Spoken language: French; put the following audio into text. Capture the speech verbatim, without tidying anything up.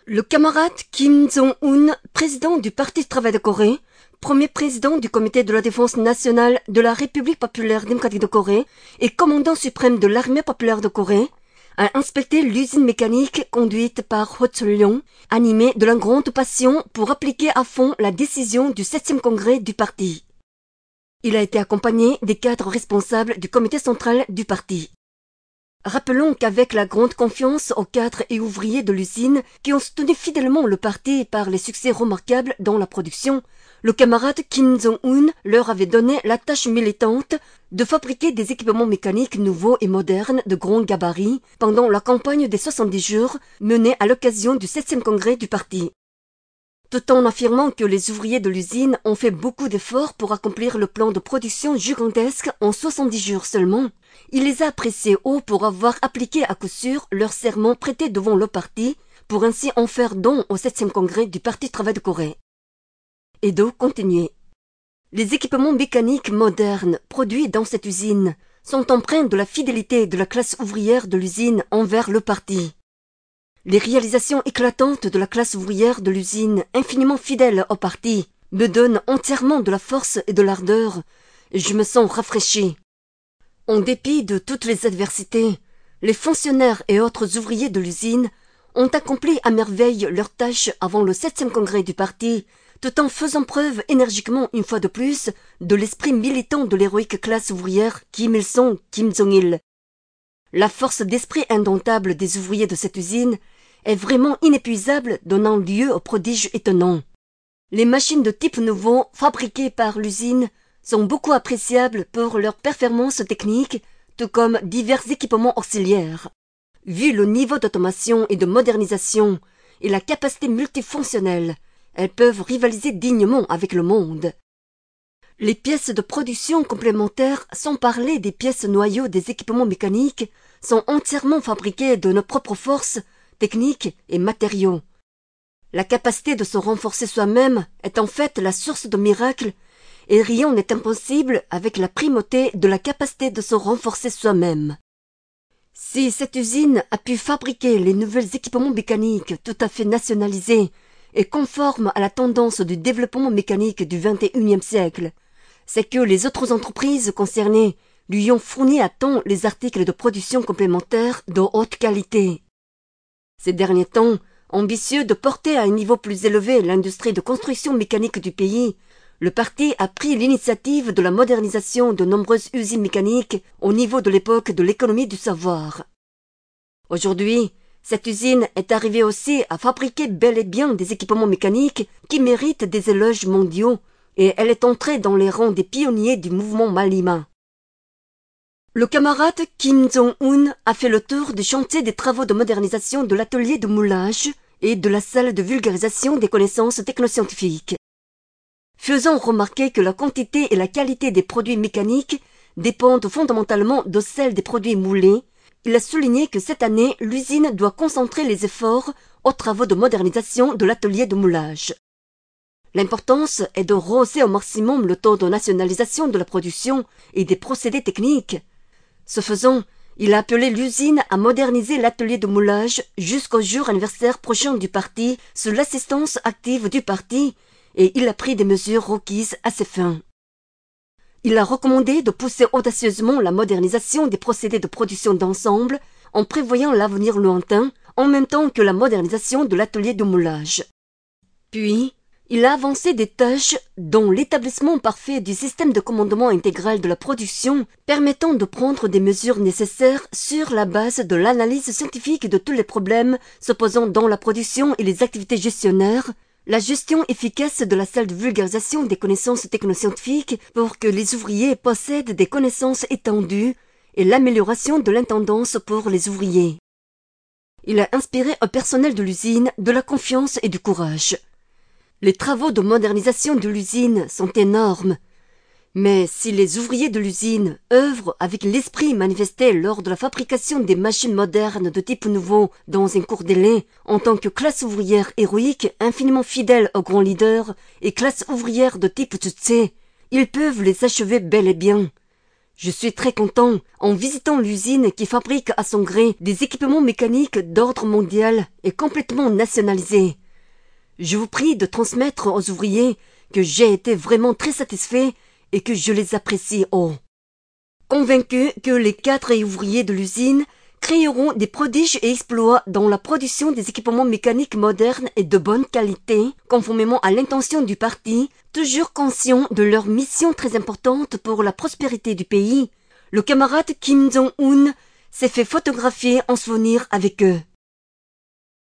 Le camarade Kim Jong-un, président du Parti du travail de Corée, premier président du Comité de la défense nationale de la République populaire démocratique de Corée et commandant suprême de l'armée populaire de Corée, a inspecté l'usine mécanique conduite par Ho Chol-yong, animé de la grande passion pour appliquer à fond la décision du septième congrès du parti. Il a été accompagné des cadres responsables du comité central du parti. Rappelons qu'avec la grande confiance aux cadres et ouvriers de l'usine qui ont soutenu fidèlement le parti par les succès remarquables dans la production, le camarade Kim Jong-un leur avait donné la tâche militante de fabriquer des équipements mécaniques nouveaux et modernes de grand gabarit pendant la campagne des soixante-dix jours menée à l'occasion du septième congrès du parti. Tout en affirmant que les ouvriers de l'usine ont fait beaucoup d'efforts pour accomplir le plan de production gigantesque en soixante-dix jours seulement, il les a appréciés haut pour avoir appliqué à coup sûr leur serment prêté devant le parti pour ainsi en faire don au septième congrès du Parti du travail de Corée. Edo continuait. Les équipements mécaniques modernes produits dans cette usine sont empreints de la fidélité de la classe ouvrière de l'usine envers le parti. Les réalisations éclatantes de la classe ouvrière de l'usine, infiniment fidèle au parti, me donnent entièrement de la force et de l'ardeur, et je me sens rafraîchi. En dépit de toutes les adversités, les fonctionnaires et autres ouvriers de l'usine ont accompli à merveille leurs tâches avant le septième congrès du parti, tout en faisant preuve énergiquement une fois de plus de l'esprit militant de l'héroïque classe ouvrière Kim Il-sung, Kim Jong-il. La force d'esprit indomptable des ouvriers de cette usine est vraiment inépuisable, donnant lieu aux prodiges étonnants. Les machines de type nouveau fabriquées par l'usine sont beaucoup appréciables pour leur performance technique, tout comme divers équipements auxiliaires. Vu le niveau d'automation et de modernisation et la capacité multifonctionnelle, elles peuvent rivaliser dignement avec le monde. Les pièces de production complémentaires, sans parler des pièces noyaux des équipements mécaniques, sont entièrement fabriquées de nos propres forces, techniques et matériaux. La capacité de se renforcer soi-même est en fait la source de miracles et rien n'est impossible avec la primauté de la capacité de se renforcer soi-même. Si cette usine a pu fabriquer les nouveaux équipements mécaniques tout à fait nationalisés et conformes à la tendance du développement mécanique du vingt et unième siècle, c'est que les autres entreprises concernées lui ont fourni à temps les articles de production complémentaires de haute qualité. Ces derniers temps, ambitieux de porter à un niveau plus élevé l'industrie de construction mécanique du pays, le parti a pris l'initiative de la modernisation de nombreuses usines mécaniques au niveau de l'époque de l'économie du savoir. Aujourd'hui, cette usine est arrivée aussi à fabriquer bel et bien des équipements mécaniques qui méritent des éloges mondiaux et elle est entrée dans les rangs des pionniers du mouvement Malima. Le camarade Kim Jong-un a fait le tour du chantier des travaux de modernisation de l'atelier de moulage et de la salle de vulgarisation des connaissances technoscientifiques. Faisant remarquer que la quantité et la qualité des produits mécaniques dépendent fondamentalement de celle des produits moulés, il a souligné que cette année, l'usine doit concentrer les efforts aux travaux de modernisation de l'atelier de moulage. L'importance est de rehausser au maximum le taux de nationalisation de la production et des procédés techniques. Ce faisant, il a appelé l'usine à moderniser l'atelier de moulage jusqu'au jour anniversaire prochain du parti sous l'assistance active du parti et il a pris des mesures requises à ces fins. Il a recommandé de pousser audacieusement la modernisation des procédés de production d'ensemble en prévoyant l'avenir lointain en même temps que la modernisation de l'atelier de moulage. Puis, il a avancé des tâches dont l'établissement parfait du système de commandement intégral de la production permettant de prendre des mesures nécessaires sur la base de l'analyse scientifique de tous les problèmes se posant dans la production et les activités gestionnaires, la gestion efficace de la salle de vulgarisation des connaissances technoscientifiques pour que les ouvriers possèdent des connaissances étendues et l'amélioration de l'intendance pour les ouvriers. Il a inspiré au personnel de l'usine de la confiance et du courage. Les travaux de modernisation de l'usine sont énormes, mais si les ouvriers de l'usine œuvrent avec l'esprit manifesté lors de la fabrication des machines modernes de type nouveau dans un court délai, en tant que classe ouvrière héroïque infiniment fidèle aux grands leaders et classe ouvrière de type Tzu, ils peuvent les achever bel et bien. Je suis très content en visitant l'usine qui fabrique à son gré des équipements mécaniques d'ordre mondial et complètement nationalisés. Je vous prie de transmettre aux ouvriers que j'ai été vraiment très satisfait et que je les apprécie haut. Convaincu que les cadres et ouvriers de l'usine créeront des prodiges et exploits dans la production des équipements mécaniques modernes et de bonne qualité, conformément à l'intention du parti, toujours conscient de leur mission très importante pour la prospérité du pays, le camarade Kim Jong-un s'est fait photographier en souvenir avec eux.